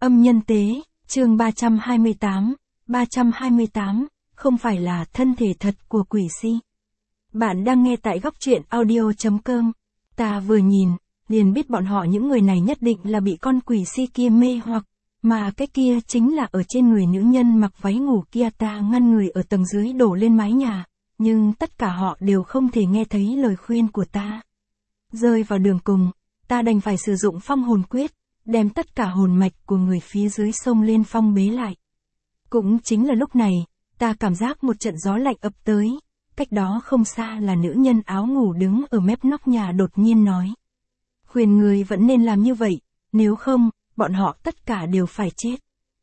Âm nhân tế, chương 328, không phải là thân thể thật của quỷ si. Bạn đang nghe tại góc truyện audio.com. Ta vừa nhìn, liền biết bọn họ những người này nhất định là bị con quỷ si kia mê hoặc, mà cái kia chính là ở trên người nữ nhân mặc váy ngủ kia. Ta ngăn người ở tầng dưới đổ lên mái nhà, nhưng tất cả họ đều không thể nghe thấy lời khuyên của ta. Rơi vào đường cùng, ta đành phải sử dụng phong hồn quyết, đem tất cả hồn mạch của người phía dưới sông lên phong bế lại. Cũng chính là lúc này, ta cảm giác một trận gió lạnh ập tới, cách đó không xa là nữ nhân áo ngủ đứng ở mép nóc nhà đột nhiên nói. Khuyên người vẫn nên làm như vậy, nếu không, bọn họ tất cả đều phải chết.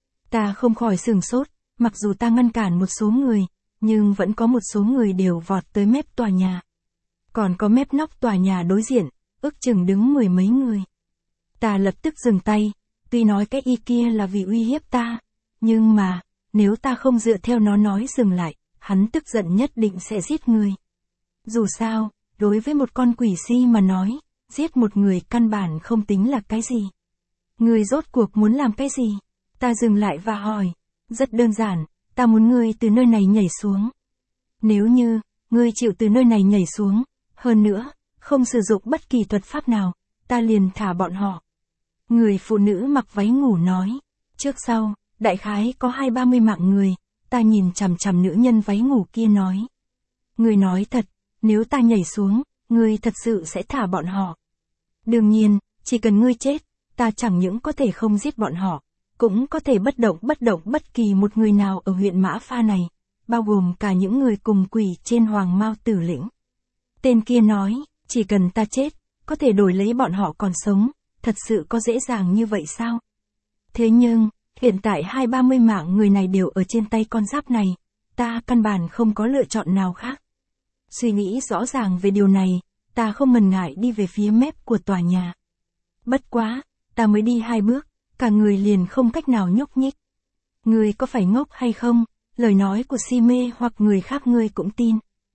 Ta không khỏi sửng sốt, mặc dù ta ngăn cản một số người, nhưng vẫn có một số người đều vọt tới mép tòa nhà. Còn có mép nóc tòa nhà đối diện, ước chừng đứng mười mấy người. Ta lập tức dừng tay, tuy nói cái y kia là vì uy hiếp ta, nhưng mà, nếu ta không dựa theo nó nói dừng lại, hắn tức giận nhất định sẽ giết người. Dù sao, đối với một con quỷ si mà nói, giết một người căn bản không tính là cái gì. Người rốt cuộc muốn làm cái gì? Ta dừng lại và hỏi. Rất đơn giản, ta muốn ngươi từ nơi này nhảy xuống. Nếu như, ngươi chịu từ nơi này nhảy xuống, hơn nữa, không sử dụng bất kỳ thuật pháp nào, ta liền thả bọn họ. Người phụ nữ mặc váy ngủ nói. Trước sau, đại khái có 20-30 mạng người, ta nhìn chằm chằm nữ nhân váy ngủ kia nói. Ngươi nói thật, nếu ta nhảy xuống, ngươi thật sự sẽ thả bọn họ. Đương nhiên, chỉ cần ngươi chết, ta chẳng những có thể không giết bọn họ, cũng có thể bất động bất kỳ một người nào ở huyện Mã Pha này, bao gồm cả những người cùng quỷ trên Hoàng Mao Tử Lĩnh. Tên kia nói, chỉ cần ta chết, có thể đổi lấy bọn họ còn sống, thật sự có dễ dàng như vậy sao? Thế nhưng, hiện tại 20-30 mạng người này đều ở trên tay con giáp này, ta căn bản không có lựa chọn nào khác. Suy nghĩ rõ ràng về điều này, ta không ngần ngại đi về phía mép của tòa nhà. Bất quá, ta mới đi 2 bước, cả người liền không cách nào nhúc nhích. Ngươi có phải ngốc hay không? Lời nói của si mê hoặc người khác ngươi cũng tin.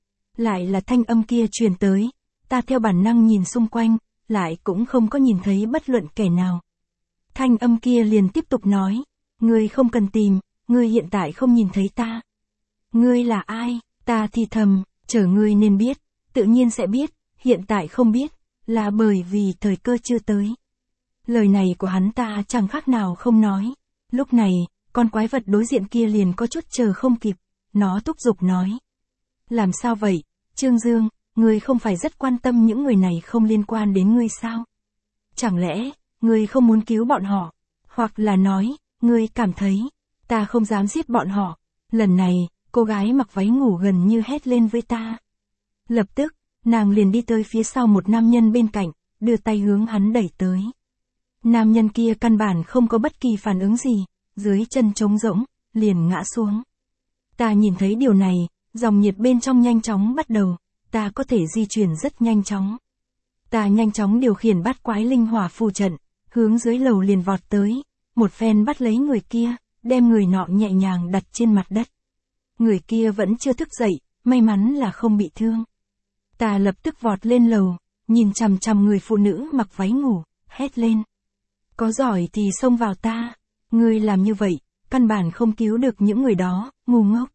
Lại là thanh âm kia truyền tới, ta theo bản năng nhìn xung quanh, lại cũng không có nhìn thấy bất luận kẻ nào. Thanh âm kia liền tiếp tục nói, ngươi không cần tìm, ngươi hiện tại không nhìn thấy ta. Ngươi là ai? Ta thì thầm, chờ ngươi nên biết, tự nhiên sẽ biết, hiện tại không biết, là bởi vì thời cơ chưa tới. Lời này của hắn ta chẳng khác nào không nói. Lúc này, con quái vật đối diện kia liền có chút chờ không kịp, nó thúc giục nói. Làm sao vậy, Trương Dương, ngươi không phải rất quan tâm những người này không liên quan đến ngươi sao? Chẳng lẽ, ngươi không muốn cứu bọn họ? Hoặc là nói, ngươi cảm thấy, ta không dám giết bọn họ. Lần này, cô gái mặc váy ngủ gần như hét lên với ta. Lập tức, nàng liền đi tới phía sau một nam nhân bên cạnh, đưa tay hướng hắn đẩy tới. Nam nhân kia căn bản không có bất kỳ phản ứng gì, dưới chân trống rỗng, liền ngã xuống. Ta nhìn thấy điều này, dòng nhiệt bên trong nhanh chóng bắt đầu, ta có thể di chuyển rất nhanh chóng. Ta nhanh chóng điều khiển bát quái linh hỏa phù trận, hướng dưới lầu liền vọt tới, một phen bắt lấy người kia, đem người nọ nhẹ nhàng đặt trên mặt đất. Người kia vẫn chưa thức dậy, may mắn là không bị thương. Ta lập tức vọt lên lầu, nhìn chằm chằm người phụ nữ mặc váy ngủ, hét lên. Có giỏi thì xông vào ta, ngươi làm như vậy, căn bản không cứu được những người đó, ngu ngốc.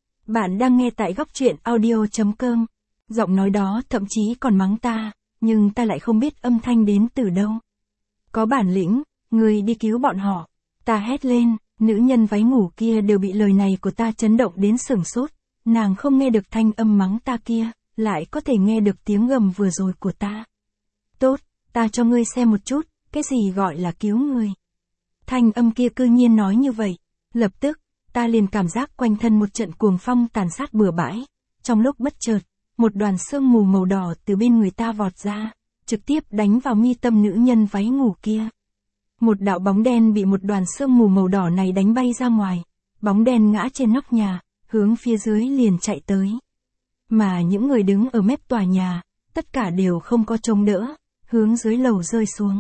Bạn đang nghe tại góc truyện audio.com, giọng nói đó thậm chí còn mắng ta, nhưng ta lại không biết âm thanh đến từ đâu. Có bản lĩnh, ngươi đi cứu bọn họ, ta hét lên, nữ nhân váy ngủ kia đều bị lời này của ta chấn động đến sửng sốt, nàng không nghe được thanh âm mắng ta kia, lại có thể nghe được tiếng gầm vừa rồi của ta. Tốt, ta cho ngươi xem một chút. Cái gì gọi là cứu người? Thanh âm kia cư nhiên nói như vậy. Lập tức, ta liền cảm giác quanh thân một trận cuồng phong tàn sát bừa bãi. Trong lúc bất chợt, một đoàn sương mù màu đỏ từ bên người ta vọt ra, trực tiếp đánh vào mi tâm nữ nhân váy ngủ kia. Một đạo bóng đen bị một đoàn sương mù màu đỏ này đánh bay ra ngoài. Bóng đen ngã trên nóc nhà, hướng phía dưới liền chạy tới. Mà những người đứng ở mép tòa nhà, tất cả đều không có chống đỡ, hướng dưới lầu rơi xuống.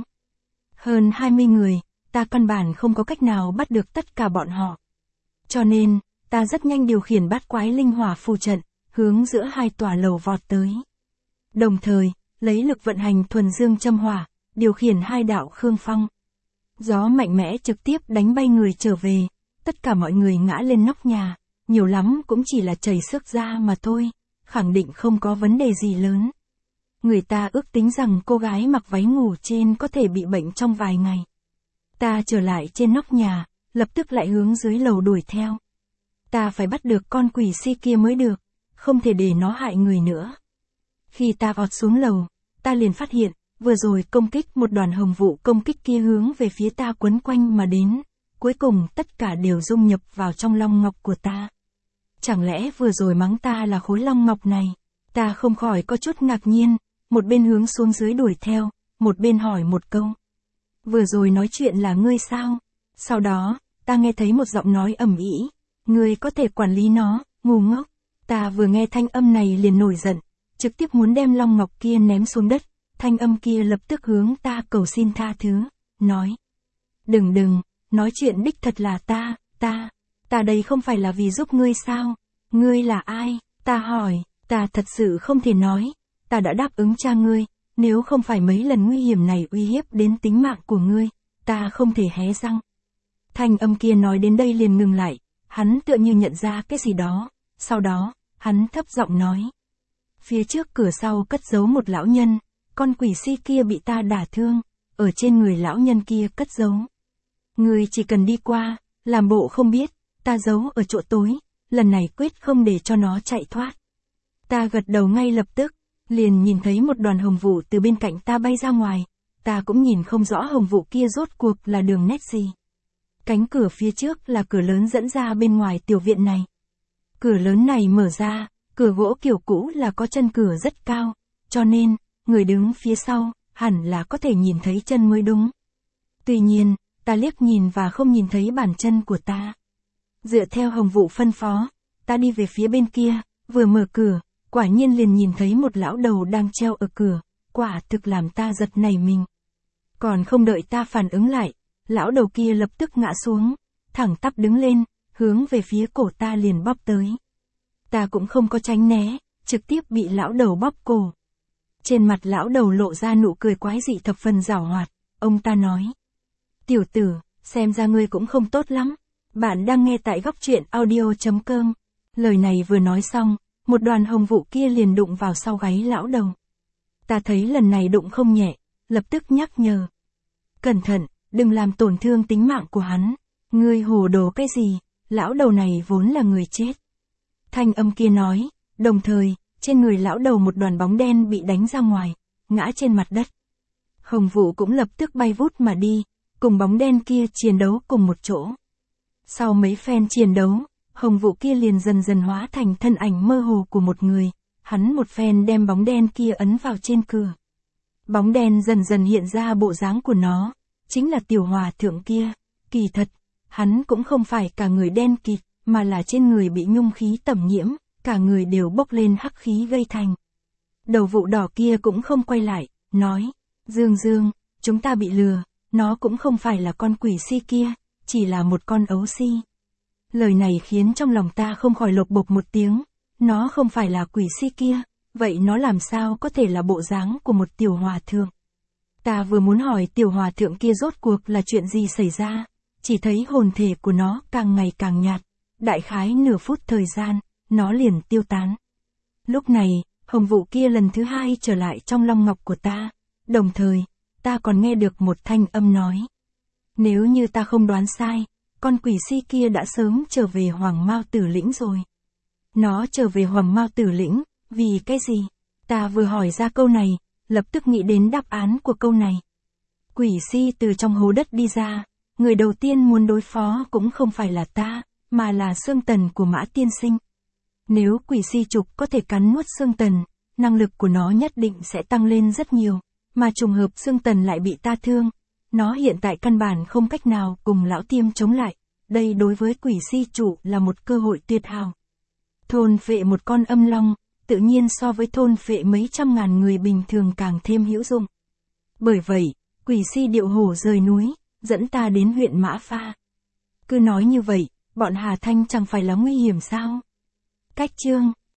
Hơn 20 người, ta căn bản không có cách nào bắt được tất cả bọn họ. Cho nên, ta rất nhanh điều khiển bát quái linh hỏa phù trận, hướng giữa hai tòa lầu vọt tới. Đồng thời, lấy lực vận hành thuần dương châm hỏa, điều khiển hai đạo khương phong. Gió mạnh mẽ trực tiếp đánh bay người trở về, tất cả mọi người ngã lên nóc nhà, nhiều lắm cũng chỉ là chảy xước da mà thôi, khẳng định không có vấn đề gì lớn. Người ta ước tính rằng cô gái mặc váy ngủ trên có thể bị bệnh trong vài ngày. Ta trở lại trên nóc nhà, lập tức lại hướng dưới lầu đuổi theo. Ta phải bắt được con quỷ si kia mới được, không thể để nó hại người nữa. Khi ta vọt xuống lầu, ta liền phát hiện, vừa rồi công kích một đoàn hồng vụ công kích kia hướng về phía ta quấn quanh mà đến, cuối cùng tất cả đều dung nhập vào trong long ngọc của ta. Chẳng lẽ vừa rồi mắng ta là khối long ngọc này? Ta không khỏi có chút ngạc nhiên, một bên hướng xuống dưới đuổi theo, một bên hỏi một câu. Vừa rồi nói chuyện là ngươi sao? Sau đó, ta nghe thấy một giọng nói ầm ĩ, ngươi có thể quản lý nó, ngu ngốc. Ta vừa nghe thanh âm này liền nổi giận, trực tiếp muốn đem long ngọc kia ném xuống đất, thanh âm kia lập tức hướng ta cầu xin tha thứ, nói. Đừng, nói chuyện đích thật là ta đây không phải là vì giúp ngươi sao? Ngươi là ai? Ta hỏi, ta thật sự không thể nói, ta đã đáp ứng cha ngươi, nếu không phải mấy lần nguy hiểm này uy hiếp đến tính mạng của ngươi, ta không thể hé răng. Thanh âm kia nói đến đây liền ngừng lại, hắn tựa như nhận ra cái gì đó, sau đó, hắn thấp giọng nói. Phía trước cửa sau cất giấu một lão nhân, con quỷ si kia bị ta đả thương, ở trên người lão nhân kia cất giấu. Ngươi chỉ cần đi qua, làm bộ không biết, ta giấu ở chỗ tối, lần này quyết không để cho nó chạy thoát. Ta gật đầu ngay lập tức, liền nhìn thấy một đoàn hồng vụ từ bên cạnh ta bay ra ngoài, ta cũng nhìn không rõ hồng vụ kia rốt cuộc là đường nét gì. Cánh cửa phía trước là cửa lớn dẫn ra bên ngoài tiểu viện này. Cửa lớn này mở ra, cửa gỗ kiểu cũ là có chân cửa rất cao, cho nên, người đứng phía sau, hẳn là có thể nhìn thấy chân mới đúng. Tuy nhiên, ta liếc nhìn và không nhìn thấy bàn chân của ta. Dựa theo hồng vụ phân phó, ta đi về phía bên kia, vừa mở cửa, quả nhiên liền nhìn thấy một lão đầu đang treo ở cửa, quả thực làm ta giật nảy mình. Còn không đợi ta phản ứng lại, lão đầu kia lập tức ngã xuống, thẳng tắp đứng lên, hướng về phía cổ ta liền bóp tới. Ta cũng không có tránh né, trực tiếp bị lão đầu bóp cổ. Trên mặt lão đầu lộ ra nụ cười quái dị thập phần giảo hoạt, ông ta nói. Tiểu tử, xem ra ngươi cũng không tốt lắm. Bạn đang nghe tại góc truyện audio.com. Lời này vừa nói xong, một đoàn hồng vụ kia liền đụng vào sau gáy lão đầu. Ta thấy lần này đụng không nhẹ, lập tức nhắc nhở. Cẩn thận, đừng làm tổn thương tính mạng của hắn. Ngươi hồ đồ cái gì, lão đầu này vốn là người chết. Thanh âm kia nói, đồng thời, trên người lão đầu một đoàn bóng đen bị đánh ra ngoài, ngã trên mặt đất. Hồng vụ cũng lập tức bay vút mà đi, cùng bóng đen kia chiến đấu cùng một chỗ. Sau mấy phen chiến đấu, hồng vụ kia liền dần dần hóa thành thân ảnh mơ hồ của một người, hắn một phen đem bóng đen kia ấn vào trên cửa. Bóng đen dần dần hiện ra bộ dáng của nó, chính là tiểu hòa thượng kia, kỳ thật, hắn cũng không phải cả người đen kịt, mà là trên người bị nhung khí tẩm nhiễm, cả người đều bốc lên hắc khí gây thành. Đầu vụ đỏ kia cũng không quay lại, nói, Dương, chúng ta bị lừa, nó cũng không phải là con quỷ si kia, chỉ là một con ấu si. Lời này khiến trong lòng ta không khỏi lột bột một tiếng, nó không phải là quỷ si kia, vậy nó làm sao có thể là bộ dáng của một tiểu hòa thượng. Ta vừa muốn hỏi tiểu hòa thượng kia rốt cuộc là chuyện gì xảy ra, chỉ thấy hồn thể của nó càng ngày càng nhạt, đại khái nửa phút thời gian, nó liền tiêu tán. Lúc này, hồng vụ kia lần thứ hai trở lại trong long ngọc của ta, đồng thời, ta còn nghe được một thanh âm nói. Nếu như ta không đoán sai, con quỷ si kia đã sớm trở về Hoàng Mao Tử Lĩnh rồi. Nó trở về Hoàng Mao Tử Lĩnh, vì cái gì? Ta vừa hỏi ra câu này, lập tức nghĩ đến đáp án của câu này. Quỷ si từ trong hố đất đi ra, người đầu tiên muốn đối phó cũng không phải là ta, mà là xương tần của Mã Tiên Sinh. Nếu quỷ si trục có thể cắn nuốt xương tần, năng lực của nó nhất định sẽ tăng lên rất nhiều, mà trùng hợp xương tần lại bị ta thương. Nó hiện tại căn bản không cách nào cùng lão Tiêm chống lại, đây đối với quỷ si chủ là một cơ hội tuyệt hảo. Thôn phệ một con âm long, tự nhiên so với thôn phệ mấy trăm ngàn người bình thường càng thêm hữu dụng. Bởi vậy, quỷ si điệu hổ rời núi, dẫn ta đến huyện Mã Pha. Cứ nói như vậy, bọn Hà Thanh chẳng phải là nguy hiểm sao? Cách chương